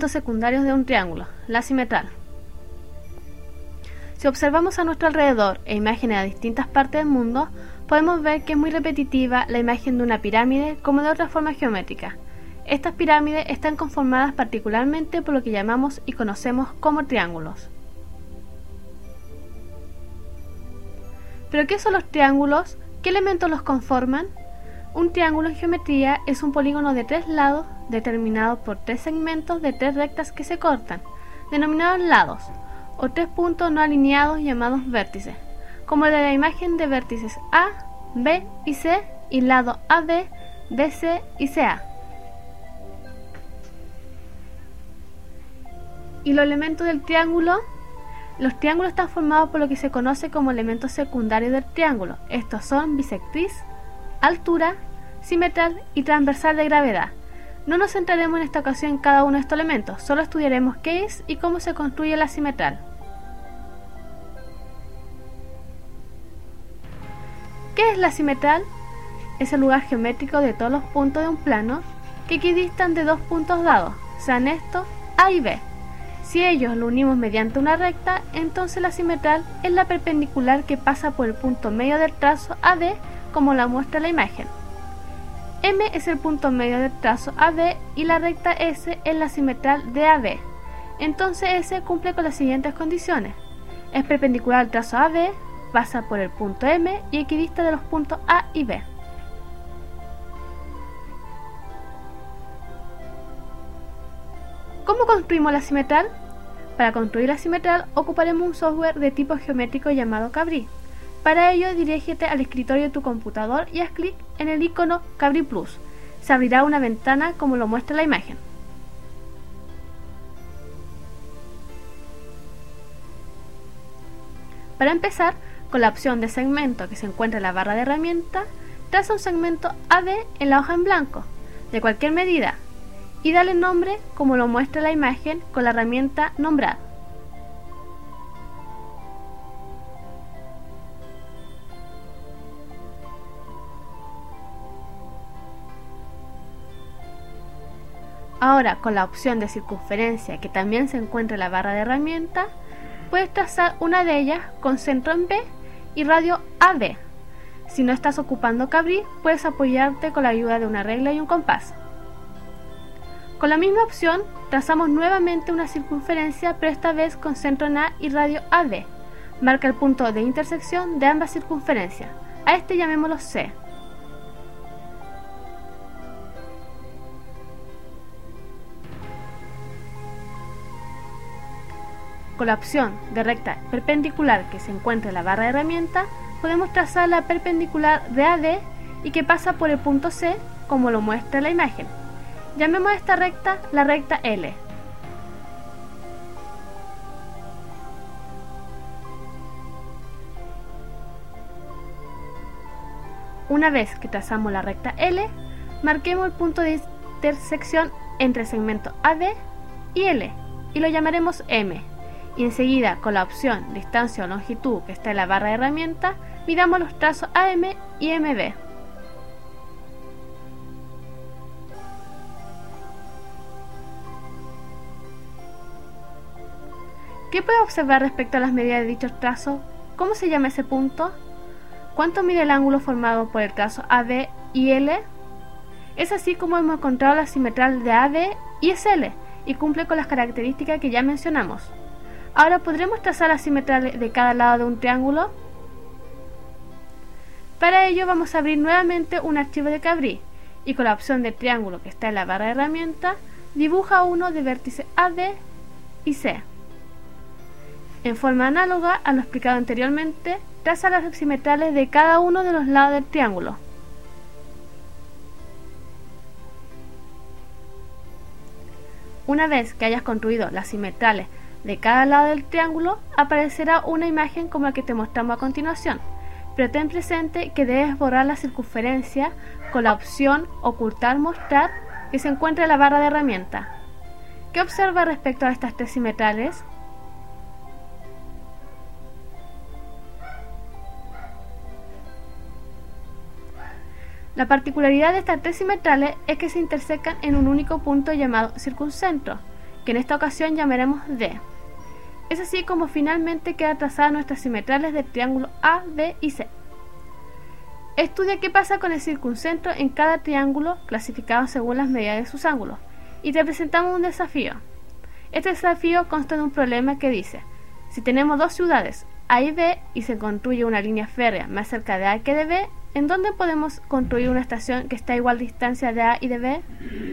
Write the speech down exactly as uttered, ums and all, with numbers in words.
elementos secundarios de un triángulo, la simetral. Si observamos a nuestro alrededor e imágenes a distintas partes del mundo, podemos ver que es muy repetitiva la imagen de una pirámide como de otra forma geométrica. Estas pirámides están conformadas particularmente por lo que llamamos y conocemos como triángulos. ¿Pero qué son los triángulos? ¿Qué elementos los conforman? Un triángulo en geometría es un polígono de tres lados determinado por tres segmentos de tres rectas que se cortan, denominados lados, o tres puntos no alineados llamados vértices, como el de la imagen de vértices A, B y C y lado A B, B C y C A. ¿Y los elementos del triángulo? Los triángulos están formados por lo que se conoce como elementos secundarios del triángulo. Estos son bisectriz, altura, simetral y transversal de gravedad. No nos centraremos en esta ocasión en cada uno de estos elementos, solo estudiaremos qué es y cómo se construye la simetral. ¿Qué es la simetral? Es el lugar geométrico de todos los puntos de un plano que equidistan de dos puntos dados, sean estos A y B. Si ellos lo unimos mediante una recta, entonces la simetral es la perpendicular que pasa por el punto medio del trazo A D, como la muestra la imagen. M es el punto medio del trazo A B y la recta S es la simetral de A B. Entonces S cumple con las siguientes condiciones. Es perpendicular al trazo A B, pasa por el punto M y equidista de los puntos A y B. ¿Cómo construimos la simetral? Para construir la simetral ocuparemos un software de tipo geométrico llamado Cabri. Para ello dirígete al escritorio de tu computador y haz clic en el icono Cabri Plus. Se abrirá una ventana como lo muestra la imagen. Para empezar, con la opción de segmento que se encuentra en la barra de herramientas, traza un segmento A B en la hoja en blanco, de cualquier medida, y dale nombre como lo muestra la imagen con la herramienta Nombrar. Ahora, con la opción de circunferencia que también se encuentra en la barra de herramientas, puedes trazar una de ellas con centro en B y radio A B. Si no estás ocupando Cabri, puedes apoyarte con la ayuda de una regla y un compás. Con la misma opción, trazamos nuevamente una circunferencia, pero esta vez con centro en A y radio A B. Marca el punto de intersección de ambas circunferencias. A este llamémoslo C. Con la opción de recta perpendicular que se encuentra en la barra de herramientas, podemos trazar la perpendicular de A D y que pasa por el punto C, como lo muestra la imagen. Llamemos a esta recta la recta L. Una vez que trazamos la recta L, marquemos el punto de intersección entre el segmento A D y L y lo llamaremos M. Y enseguida, con la opción distancia o longitud que está en la barra de herramientas, midamos los trazos A M y M B. ¿Qué puedes observar respecto a las medidas de dichos trazos? ¿Cómo se llama ese punto? ¿Cuánto mide el ángulo formado por el trazo A B y L? Es así como hemos encontrado la simetral de A D y es L, y cumple con las características que ya mencionamos. Ahora, ¿podremos trazar la simetral de cada lado de un triángulo? Para ello vamos a abrir nuevamente un archivo de Cabri y con la opción de triángulo que está en la barra de herramientas, dibuja uno de vértices A D y C. En forma análoga a lo explicado anteriormente, traza las simetrales de cada uno de los lados del triángulo. Una vez que hayas construido las simetrales de cada lado del triángulo, aparecerá una imagen como la que te mostramos a continuación, pero ten presente que debes borrar la circunferencia con la opción Ocultar Mostrar que se encuentra en la barra de herramientas. ¿Qué observa respecto a estas tres simetrales? La particularidad de estas tres simetrales es que se intersecan en un único punto llamado circuncentro, que en esta ocasión llamaremos D. Es así como finalmente queda trazada nuestras simetrales del triángulo A, B y C. Estudia qué pasa con el circuncentro en cada triángulo clasificado según las medidas de sus ángulos, y te presentamos un desafío. Este desafío consta de un problema que dice: si tenemos dos ciudades, A y B, y se construye una línea férrea más cerca de A que de B, ¿en dónde podemos construir una estación que esté a igual distancia de A y de B?